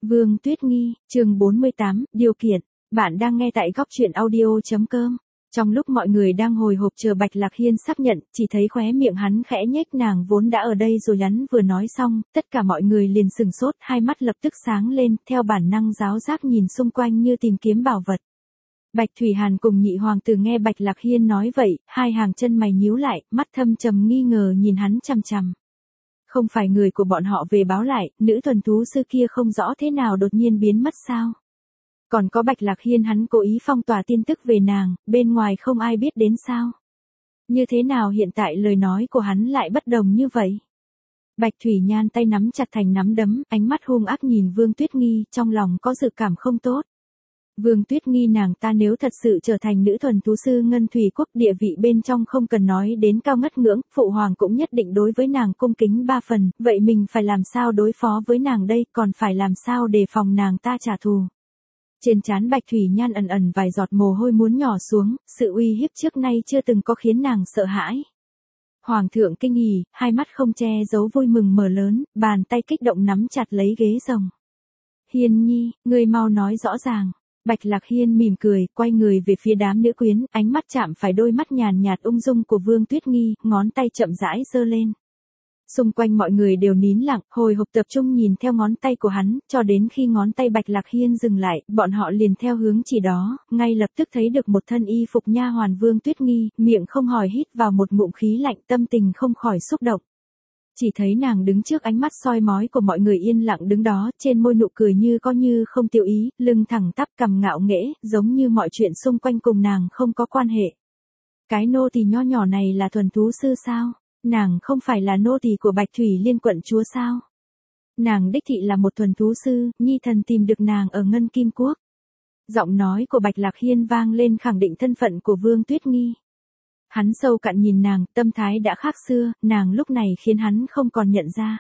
Vương Tuyết Nghi, chương 48, điều kiện. Bạn đang nghe tại góc truyện audio.com. Trong lúc mọi người đang hồi hộp chờ Bạch Lạc Hiên xác nhận, chỉ thấy khóe miệng hắn khẽ nhếch, nàng vốn đã ở đây rồi. Hắn vừa nói xong, tất cả mọi người liền sừng sốt, hai mắt lập tức sáng lên, theo bản năng giáo giác nhìn xung quanh như tìm kiếm bảo vật. Bạch Thủy Hàn cùng nhị hoàng tử nghe Bạch Lạc Hiên nói vậy, hai hàng chân mày nhíu lại, mắt thâm trầm nghi ngờ nhìn hắn chằm chằm. Không phải người của bọn họ về báo lại, nữ thuần thú sư kia không rõ thế nào đột nhiên biến mất sao? Còn có Bạch Lạc Hiên hắn cố ý phong tỏa tin tức về nàng, bên ngoài không ai biết đến sao? Như thế nào hiện tại lời nói của hắn lại bất đồng như vậy? Bạch Thủy Nhan tay nắm chặt thành nắm đấm, ánh mắt hung ác nhìn Vương Tuyết Nghi, trong lòng có dự cảm không tốt. Vương Tuyết Nghi nàng ta nếu thật sự trở thành nữ thuần thú sư Ngân Thủy Quốc, địa vị bên trong không cần nói đến cao ngất ngưỡng, phụ hoàng cũng nhất định đối với nàng cung kính 3 phần, vậy mình phải làm sao đối phó với nàng đây, còn phải làm sao đề phòng nàng ta trả thù. Trên trán Bạch Thủy Nhan ẩn ẩn vài giọt mồ hôi muốn nhỏ xuống, sự uy hiếp trước nay chưa từng có khiến nàng sợ hãi. Hoàng thượng kinh hỉ, hai mắt không che giấu vui mừng mở lớn, bàn tay kích động nắm chặt lấy ghế rồng. Hiên nhi, ngươi mau nói rõ ràng. Bạch Lạc Hiên mỉm cười, quay người về phía đám nữ quyến, ánh mắt chạm phải đôi mắt nhàn nhạt ung dung của Vương Tuyết Nghi, ngón tay chậm rãi giơ lên. Xung quanh mọi người đều nín lặng, hồi hộp tập trung nhìn theo ngón tay của hắn, cho đến khi ngón tay Bạch Lạc Hiên dừng lại, bọn họ liền theo hướng chỉ đó, ngay lập tức thấy được một thân y phục nha hoàn Vương Tuyết Nghi, miệng không hỏi hít vào một ngụm khí lạnh, tâm tình không khỏi xúc động. Chỉ thấy nàng đứng trước ánh mắt soi mói của mọi người yên lặng đứng đó, trên môi nụ cười như có như không tiêu ý, lưng thẳng tắp cằm ngạo nghễ, giống như mọi chuyện xung quanh cùng nàng không có quan hệ. Cái nô tỳ nho nhỏ này là thuần thú sư sao? Nàng không phải là nô tỳ của Bạch Thủy Liên quận chúa sao? Nàng đích thị là một thuần thú sư, nhi thần tìm được nàng ở Ngân Kim Quốc. Giọng nói của Bạch Lạc Hiên vang lên khẳng định thân phận của Vương Tuyết Nghi. Hắn sâu cạn nhìn nàng, tâm thái đã khác xưa, nàng lúc này khiến hắn không còn nhận ra.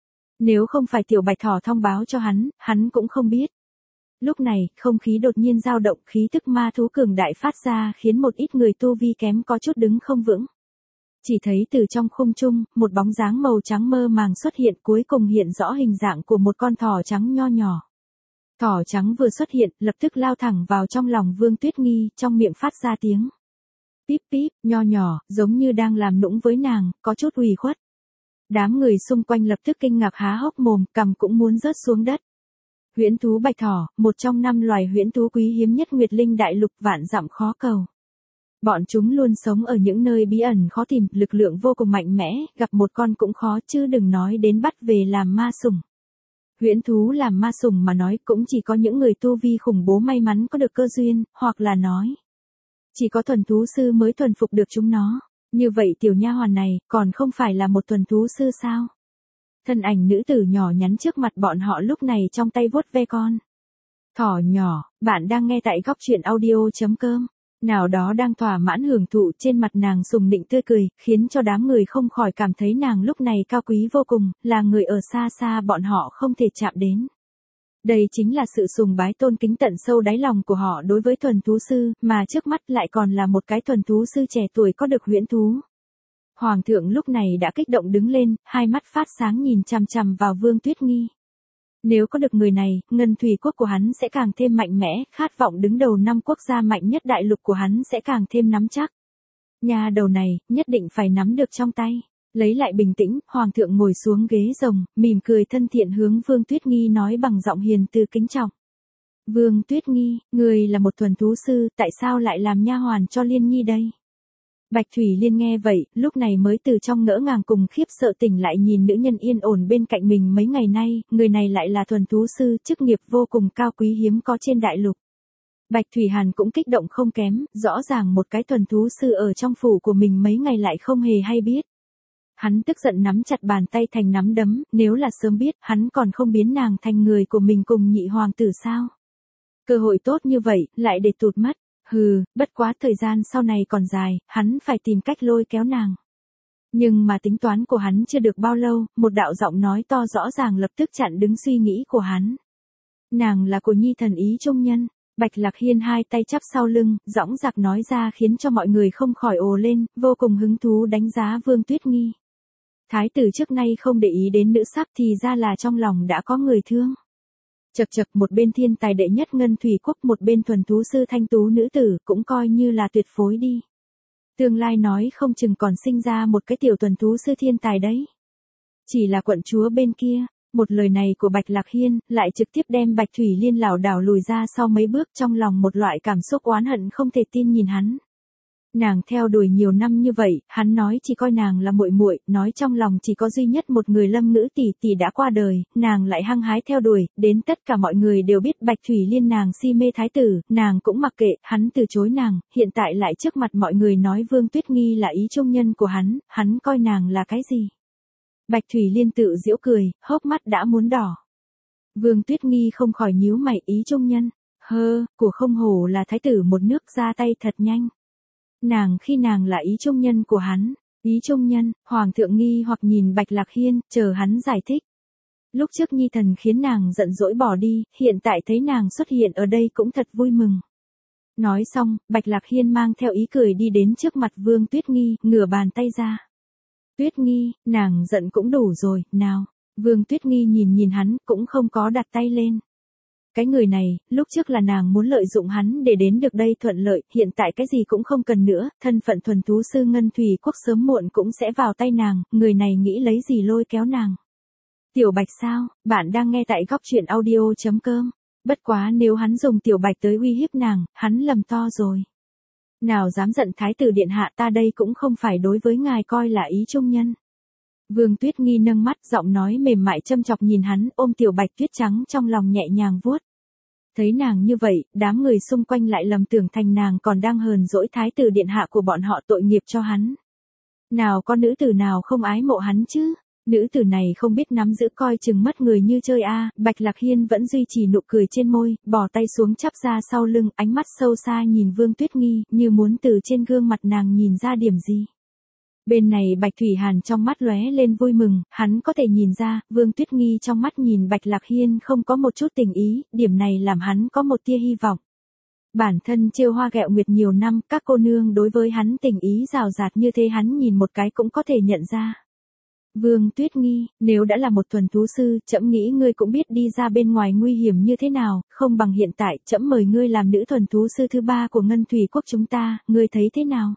Nếu không phải tiểu Bạch Thỏ thông báo cho hắn cũng không biết. Lúc này, không khí đột nhiên dao động, khí tức ma thú cường đại phát ra khiến một ít người tu vi kém có chút đứng không vững. Chỉ thấy từ trong khung trung, một bóng dáng màu trắng mơ màng xuất hiện, cuối cùng hiện rõ hình dạng của một con thỏ trắng nho nhỏ. Thỏ trắng vừa xuất hiện, lập tức lao thẳng vào trong lòng Vương Tuyết Nghi, trong miệng phát ra tiếng píp píp, nho nhỏ, giống như đang làm nũng với nàng, có chút ủy khuất. Đám người xung quanh lập tức kinh ngạc há hốc mồm, cằm cũng muốn rớt xuống đất. Huyễn thú bạch thỏ, một trong 5 loài huyễn thú quý hiếm nhất Nguyệt Linh đại lục, vạn dặm khó cầu. Bọn chúng luôn sống ở những nơi bí ẩn khó tìm, lực lượng vô cùng mạnh mẽ, gặp một con cũng khó, chứ đừng nói đến bắt về làm ma sủng. Huyễn thú làm ma sủng mà nói cũng chỉ có những người tu vi khủng bố may mắn có được cơ duyên, hoặc là nói chỉ có thuần thú sư mới thuần phục được chúng nó. Như vậy tiểu nha hoàn này, còn không phải là một thuần thú sư sao? Thân ảnh nữ tử nhỏ nhắn trước mặt bọn họ lúc này trong tay vuốt ve con thỏ nhỏ. Bạn đang nghe tại góc truyện audio.com. Nào đó đang thỏa mãn hưởng thụ, trên mặt nàng sùng nịnh tươi cười, khiến cho đám người không khỏi cảm thấy nàng lúc này cao quý vô cùng, là người ở xa xa bọn họ không thể chạm đến. Đây chính là sự sùng bái tôn kính tận sâu đáy lòng của họ đối với thuần thú sư, mà trước mắt lại còn là một cái thuần thú sư trẻ tuổi có được huyễn thú. Hoàng thượng lúc này đã kích động đứng lên, hai mắt phát sáng nhìn chằm chằm vào Vương Tuyết Nghi. Nếu có được người này, Ngân Thủy Quốc của hắn sẽ càng thêm mạnh mẽ, khát vọng đứng đầu 5 quốc gia mạnh nhất đại lục của hắn sẽ càng thêm nắm chắc. Nhà đầu này, nhất định phải nắm được trong tay. Lấy lại bình tĩnh, Hoàng thượng ngồi xuống ghế rồng, mỉm cười thân thiện hướng Vương Tuyết Nghi nói bằng giọng hiền từ kính trọng. Vương Tuyết Nghi, người là một thuần thú sư, tại sao lại làm nha hoàn cho Liên Nhi đây? Bạch Thủy Liên nghe vậy, lúc này mới từ trong ngỡ ngàng cùng khiếp sợ tỉnh lại, nhìn nữ nhân yên ổn bên cạnh mình mấy ngày nay, người này lại là thuần thú sư, chức nghiệp vô cùng cao quý hiếm có trên đại lục. Bạch Thủy Hàn cũng kích động không kém, rõ ràng một cái thuần thú sư ở trong phủ của mình mấy ngày lại không hề hay biết. Hắn tức giận nắm chặt bàn tay thành nắm đấm, nếu là sớm biết, hắn còn không biến nàng thành người của mình cùng nhị hoàng tử sao? Cơ hội tốt như vậy, lại để tụt mất. Hừ, bất quá thời gian sau này còn dài, hắn phải tìm cách lôi kéo nàng. Nhưng mà tính toán của hắn chưa được bao lâu, một đạo giọng nói to rõ ràng lập tức chặn đứng suy nghĩ của hắn. Nàng là của nhi thần ý trung nhân. Bạch Lạc Hiên hai tay chắp sau lưng, dõng dạc nói ra khiến cho mọi người không khỏi ồ lên, vô cùng hứng thú đánh giá Vương Tuyết Nghi. Thái tử trước nay không để ý đến nữ sắc thì ra là trong lòng đã có người thương. Chậc chậc, một bên thiên tài đệ nhất Ngân Thủy Quốc, một bên thuần thú sư thanh tú nữ tử, cũng coi như là tuyệt phối đi. Tương lai nói không chừng còn sinh ra một cái tiểu thuần thú sư thiên tài đấy. Chỉ là quận chúa bên kia, một lời này của Bạch Lạc Hiên, lại trực tiếp đem Bạch Thủy Liên lảo đảo lùi ra sau mấy bước, trong lòng một loại cảm xúc oán hận không thể tin nhìn hắn. Nàng theo đuổi nhiều năm như vậy, hắn nói chỉ coi nàng là muội muội, nói trong lòng chỉ có duy nhất một người Lâm Ngữ tỷ tỷ đã qua đời, nàng lại hăng hái theo đuổi, đến tất cả mọi người đều biết Bạch Thủy Liên nàng si mê thái tử, nàng cũng mặc kệ, hắn từ chối nàng, hiện tại lại trước mặt mọi người nói Vương Tuyết Nghi là ý trung nhân của hắn coi nàng là cái gì? Bạch Thủy Liên tự giễu cười, hốc mắt đã muốn đỏ. Vương Tuyết Nghi không khỏi nhíu mày, ý trung nhân, của không hổ là thái tử một nước, ra tay thật nhanh. Khi nàng là ý trung nhân của hắn, ý trung nhân, Hoàng thượng nghi hoặc nhìn Bạch Lạc Hiên, chờ hắn giải thích. Lúc trước Nhi thần khiến nàng giận dỗi bỏ đi, hiện tại thấy nàng xuất hiện ở đây cũng thật vui mừng. Nói xong, Bạch Lạc Hiên mang theo ý cười đi đến trước mặt Vương Tuyết Nghi, ngửa bàn tay ra. Tuyết Nghi, nàng giận cũng đủ rồi, nào. Vương Tuyết Nghi nhìn hắn, cũng không có đặt tay lên. Cái người này, lúc trước là nàng muốn lợi dụng hắn để đến được đây thuận lợi, hiện tại cái gì cũng không cần nữa, thân phận thuần thú sư Ngân Thủy Quốc sớm muộn cũng sẽ vào tay nàng, người này nghĩ lấy gì lôi kéo nàng. Tiểu Bạch sao, bạn đang nghe tại góc truyện audio.com. Bất quá nếu hắn dùng Tiểu Bạch tới uy hiếp nàng, hắn lầm to rồi. Nào dám giận thái tử điện hạ, ta đây cũng không phải đối với ngài coi là ý trung nhân. Vương Tuyết Nghi nâng mắt, giọng nói mềm mại châm chọc nhìn hắn, ôm Tiểu Bạch tuyết trắng trong lòng nhẹ nhàng vuốt. Thấy nàng như vậy, đám người xung quanh lại lầm tưởng thành nàng còn đang hờn dỗi thái tử điện hạ của bọn họ, tội nghiệp cho hắn. Nào có nữ tử nào không ái mộ hắn chứ? Nữ tử này không biết nắm giữ, coi chừng mất người như chơi a. Bạch Lạc Hiên vẫn duy trì nụ cười trên môi, bỏ tay xuống chắp ra sau lưng, ánh mắt sâu xa nhìn Vương Tuyết Nghi, như muốn từ trên gương mặt nàng nhìn ra điểm gì. Bên này Bạch Thủy Hàn trong mắt lóe lên vui mừng, hắn có thể nhìn ra, Vương Tuyết Nghi trong mắt nhìn Bạch Lạc Hiên không có một chút tình ý, điểm này làm hắn có một tia hy vọng. Bản thân trêu hoa ghẹo nguyệt nhiều năm, các cô nương đối với hắn tình ý rào rạt như thế hắn nhìn một cái cũng có thể nhận ra. Vương Tuyết Nghi, nếu đã là một thuần thú sư, trẫm nghĩ ngươi cũng biết đi ra bên ngoài nguy hiểm như thế nào, không bằng hiện tại, trẫm mời ngươi làm nữ thuần thú sư thứ 3 của Ngân Thủy Quốc chúng ta, ngươi thấy thế nào?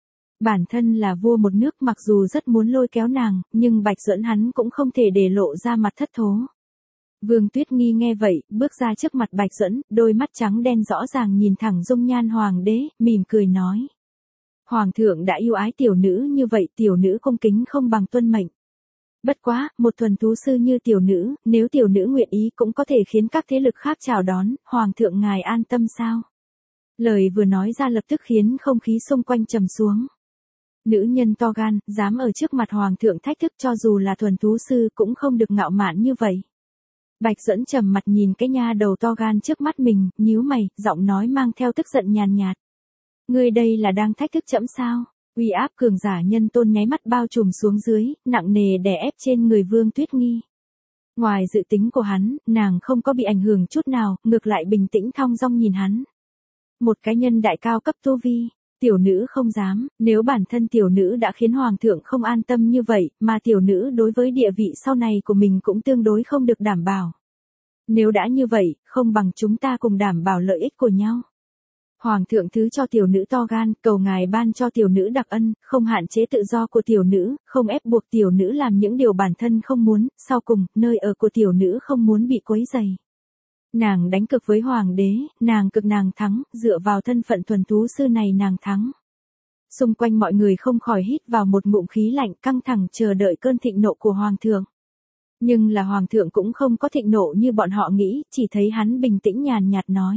Bản thân là vua một nước, mặc dù rất muốn lôi kéo nàng, nhưng Bạch Duẫn hắn cũng không thể để lộ ra mặt thất thố. Vương Tuyết Nghi nghe vậy, bước ra trước mặt Bạch Duẫn, đôi mắt trắng đen rõ ràng nhìn thẳng dung nhan hoàng đế, mỉm cười nói. Hoàng thượng đã yêu ái tiểu nữ như vậy, tiểu nữ cung kính không bằng tuân mệnh. Bất quá, một thuần thú sư như tiểu nữ, nếu tiểu nữ nguyện ý cũng có thể khiến các thế lực khác chào đón, hoàng thượng ngài an tâm sao? Lời vừa nói ra lập tức khiến không khí xung quanh trầm xuống. Nữ nhân to gan, dám ở trước mặt hoàng thượng thách thức, cho dù là thuần thú sư cũng không được ngạo mạn như vậy. Bạch Duẫn trầm mặt nhìn cái nha đầu to gan trước mắt mình, nhíu mày, giọng nói mang theo tức giận nhàn nhạt. Ngươi đây là đang thách thức trẫm sao? Uy áp cường giả nhân tôn nháy mắt bao trùm xuống dưới, nặng nề đè ép trên người Vương Tuyết Nghi. Ngoài dự tính của hắn, nàng không có bị ảnh hưởng chút nào, ngược lại bình tĩnh thong dong nhìn hắn. Một cái nhân đại cao cấp tu vi, tiểu nữ không dám, nếu bản thân tiểu nữ đã khiến hoàng thượng không an tâm như vậy, mà tiểu nữ đối với địa vị sau này của mình cũng tương đối không được đảm bảo. Nếu đã như vậy, không bằng chúng ta cùng đảm bảo lợi ích của nhau. Hoàng thượng thứ cho tiểu nữ to gan, cầu ngài ban cho tiểu nữ đặc ân, không hạn chế tự do của tiểu nữ, không ép buộc tiểu nữ làm những điều bản thân không muốn, sau cùng, nơi ở của tiểu nữ không muốn bị quấy rầy. Nàng đánh cược với hoàng đế, nàng cực nàng thắng, dựa vào thân phận thuần thú sư này nàng thắng. Xung quanh mọi người không khỏi hít vào một ngụm khí lạnh, căng thẳng chờ đợi cơn thịnh nộ của hoàng thượng. Nhưng là hoàng thượng cũng không có thịnh nộ như bọn họ nghĩ, chỉ thấy hắn bình tĩnh nhàn nhạt nói.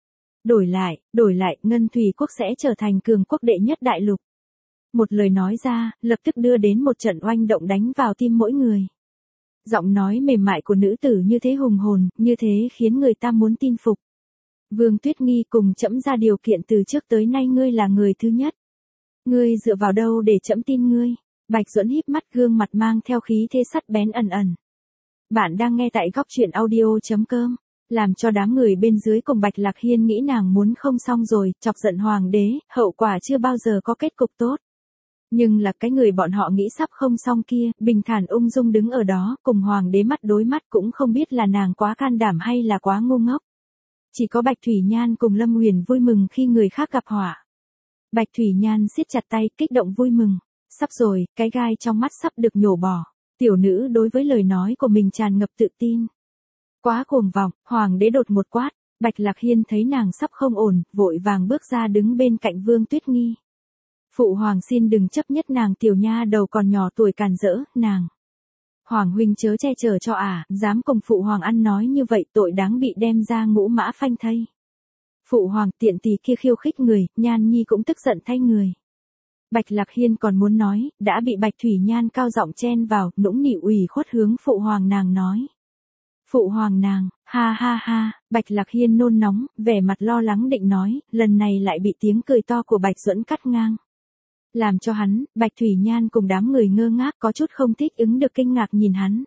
Đổi lại, Ngân Thủy Quốc sẽ trở thành cường quốc đệ nhất đại lục. Một lời nói ra, lập tức đưa đến một trận oanh động đánh vào tim mỗi người. Giọng nói mềm mại của nữ tử như thế hùng hồn, như thế khiến người ta muốn tin phục. Vương Tuyết Nghi, cùng trẫm ra điều kiện, từ trước tới nay ngươi là người thứ nhất. Ngươi dựa vào đâu để trẫm tin ngươi? Bạch Duẫn híp mắt, gương mặt mang theo khí thế sắt bén ẩn ẩn. Bạn đang nghe tại góc truyện audio.com. Làm cho đám người bên dưới cùng Bạch Lạc Hiên nghĩ nàng muốn không xong rồi, chọc giận hoàng đế, hậu quả chưa bao giờ có kết cục tốt. Nhưng là cái người bọn họ nghĩ sắp không xong kia, bình thản ung dung đứng ở đó, cùng hoàng đế mắt đối mắt cũng không biết là nàng quá can đảm hay là quá ngu ngốc. Chỉ có Bạch Thủy Nhan cùng Lâm Huyền vui mừng khi người khác gặp họa. Bạch Thủy Nhan siết chặt tay, kích động vui mừng. Sắp rồi, cái gai trong mắt sắp được nhổ bỏ. Tiểu nữ đối với lời nói của mình tràn ngập tự tin. Quá cuồng vọng, hoàng đế đột một quát. Bạch Lạc Hiên thấy nàng sắp không ổn, vội vàng bước ra đứng bên cạnh Vương Tuyết Nghi. Phụ hoàng xin đừng chấp nhất nàng tiểu nha đầu còn nhỏ tuổi càn rỡ, nàng. Hoàng huynh chớ che chở cho dám cùng phụ hoàng ăn nói như vậy tội đáng bị đem ra ngũ mã phanh thây. Phụ hoàng tiện tỳ kia khiêu khích người, Nhan Nhi cũng tức giận thay người. Bạch Lạc Hiên còn muốn nói, đã bị Bạch Thủy Nhan cao giọng chen vào, nũng nịu ủy khuất hướng phụ hoàng nàng nói. Phụ hoàng nàng, ha ha ha, Bạch Lạc Hiên nôn nóng, vẻ mặt lo lắng định nói, lần này lại bị tiếng cười to của Bạch Duẫn cắt ngang. Làm cho hắn, Bạch Thủy Nhan cùng đám người ngơ ngác có chút không thích ứng được kinh ngạc nhìn hắn.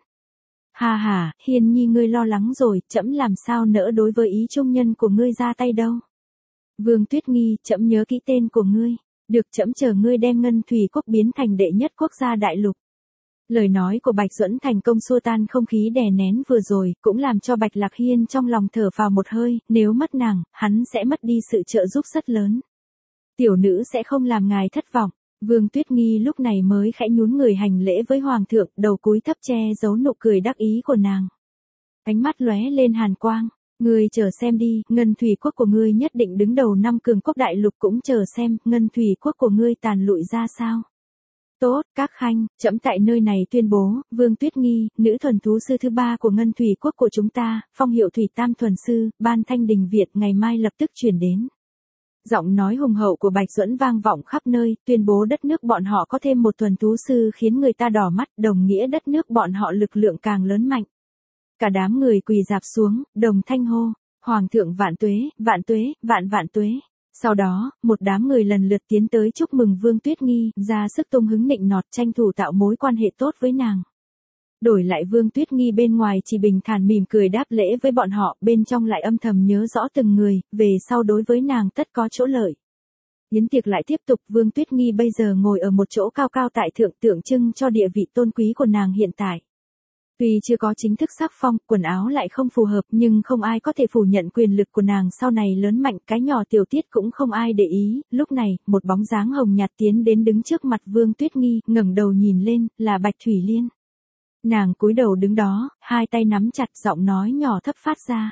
Ha ha, Hiên Nhi ngươi lo lắng rồi, trẫm làm sao nỡ đối với ý trung nhân của ngươi ra tay đâu. Vương Tuyết Nghi, trẫm nhớ kỹ tên của ngươi, được trẫm chờ ngươi đem Ngân Thủy quốc biến thành đệ nhất quốc gia đại lục. Lời nói của Bạch Duẫn thành công xua tan không khí đè nén vừa rồi, cũng làm cho Bạch Lạc Hiên trong lòng thở phào một hơi, nếu mất nàng, hắn sẽ mất đi sự trợ giúp rất lớn. Tiểu nữ sẽ không làm ngài thất vọng. Vương Tuyết Nghi lúc này mới khẽ nhún người hành lễ với hoàng thượng, đầu cúi thấp che giấu nụ cười đắc ý của nàng. Ánh mắt lóe lên hàn quang, ngươi chờ xem đi, Ngân Thủy quốc của ngươi nhất định đứng đầu năm cường quốc đại lục, cũng chờ xem, Ngân Thủy quốc của ngươi tàn lụi ra sao. Tốt, các khanh, trẫm tại nơi này tuyên bố, Vương Tuyết Nghi, nữ thuần thú sư thứ 3 của Ngân Thủy quốc của chúng ta, phong hiệu Thủy Tam thuần sư, ban thanh đình Việt ngày mai lập tức chuyển đến. Giọng nói hùng hậu của Bạch Duẫn vang vọng khắp nơi, tuyên bố đất nước bọn họ có thêm một thuần thú sư khiến người ta đỏ mắt, đồng nghĩa đất nước bọn họ lực lượng càng lớn mạnh. Cả đám người quỳ rạp xuống, đồng thanh hô, Hoàng thượng vạn tuế, vạn tuế, vạn vạn tuế. Sau đó, một đám người lần lượt tiến tới chúc mừng Vương Tuyết Nghi, ra sức tung hứng nịnh nọt tranh thủ tạo mối quan hệ tốt với nàng. Đổi lại Vương Tuyết Nghi bên ngoài chỉ bình thản mỉm cười đáp lễ với bọn họ, bên trong lại âm thầm nhớ rõ từng người, về sau đối với nàng tất có chỗ lợi. Yến tiệc lại tiếp tục, Vương Tuyết Nghi bây giờ ngồi ở một chỗ cao cao tại thượng, tượng trưng cho địa vị tôn quý của nàng hiện tại. Tuy chưa có chính thức sắc phong, quần áo lại không phù hợp, nhưng không ai có thể phủ nhận quyền lực của nàng sau này lớn mạnh, cái nhỏ tiểu tiết cũng không ai để ý. Lúc này, một bóng dáng hồng nhạt tiến đến đứng trước mặt Vương Tuyết Nghi, ngẩng đầu nhìn lên, là Bạch Thủy Liên. Nàng cúi đầu đứng đó, hai tay nắm chặt, giọng nói nhỏ thấp phát ra.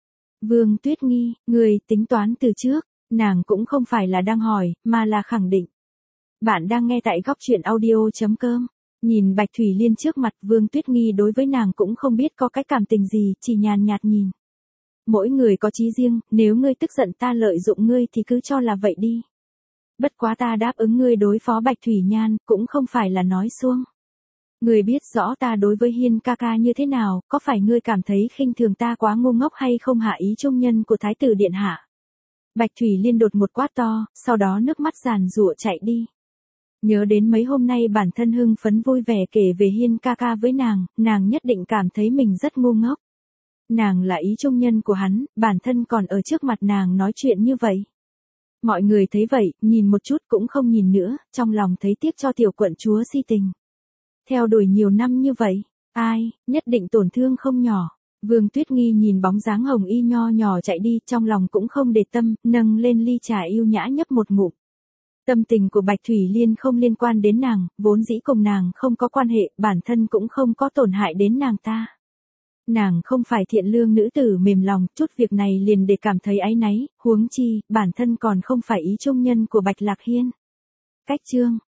Vương Tuyết Nghi, người tính toán từ trước, nàng cũng không phải là đang hỏi, mà là khẳng định. Bạn đang nghe tại góc truyện audio.com. Nhìn Bạch Thủy Liên trước mặt, Vương Tuyết Nghi đối với nàng cũng không biết có cái cảm tình gì, chỉ nhàn nhạt nhìn. Mỗi người có chí riêng, nếu ngươi tức giận ta lợi dụng ngươi thì cứ cho là vậy đi. Bất quá ta đáp ứng ngươi đối phó Bạch Thủy Nhan, cũng không phải là nói suông. Ngươi biết rõ ta đối với Hiên ca ca như thế nào, có phải ngươi cảm thấy khinh thường ta quá ngu ngốc hay không hạ ý trung nhân của Thái tử Điện hạ? Bạch Thủy Liên đột một quát to, sau đó nước mắt giàn giụa chạy đi. Nhớ đến mấy hôm nay bản thân hưng phấn vui vẻ kể về Hiên ca ca với nàng nhất định cảm thấy mình rất ngu ngốc. Nàng là ý trung nhân của hắn, bản thân còn ở trước mặt nàng nói chuyện như vậy. Mọi người thấy vậy, nhìn một chút cũng không nhìn nữa, trong lòng thấy tiếc cho tiểu quận chúa si tình. Theo đuổi nhiều năm như vậy, ai, nhất định tổn thương không nhỏ. Vương Tuyết Nghi nhìn bóng dáng hồng y nho nhỏ chạy đi, trong lòng cũng không để tâm, nâng lên ly trà yêu nhã nhấp một ngụm. Tâm tình của Bạch Thủy Liên không liên quan đến nàng, vốn dĩ cùng nàng không có quan hệ, bản thân cũng không có tổn hại đến nàng ta. Nàng không phải thiện lương nữ tử mềm lòng, chút việc này liền để cảm thấy áy náy, huống chi, bản thân còn không phải ý trung nhân của Bạch Lạc Hiên. Cách chương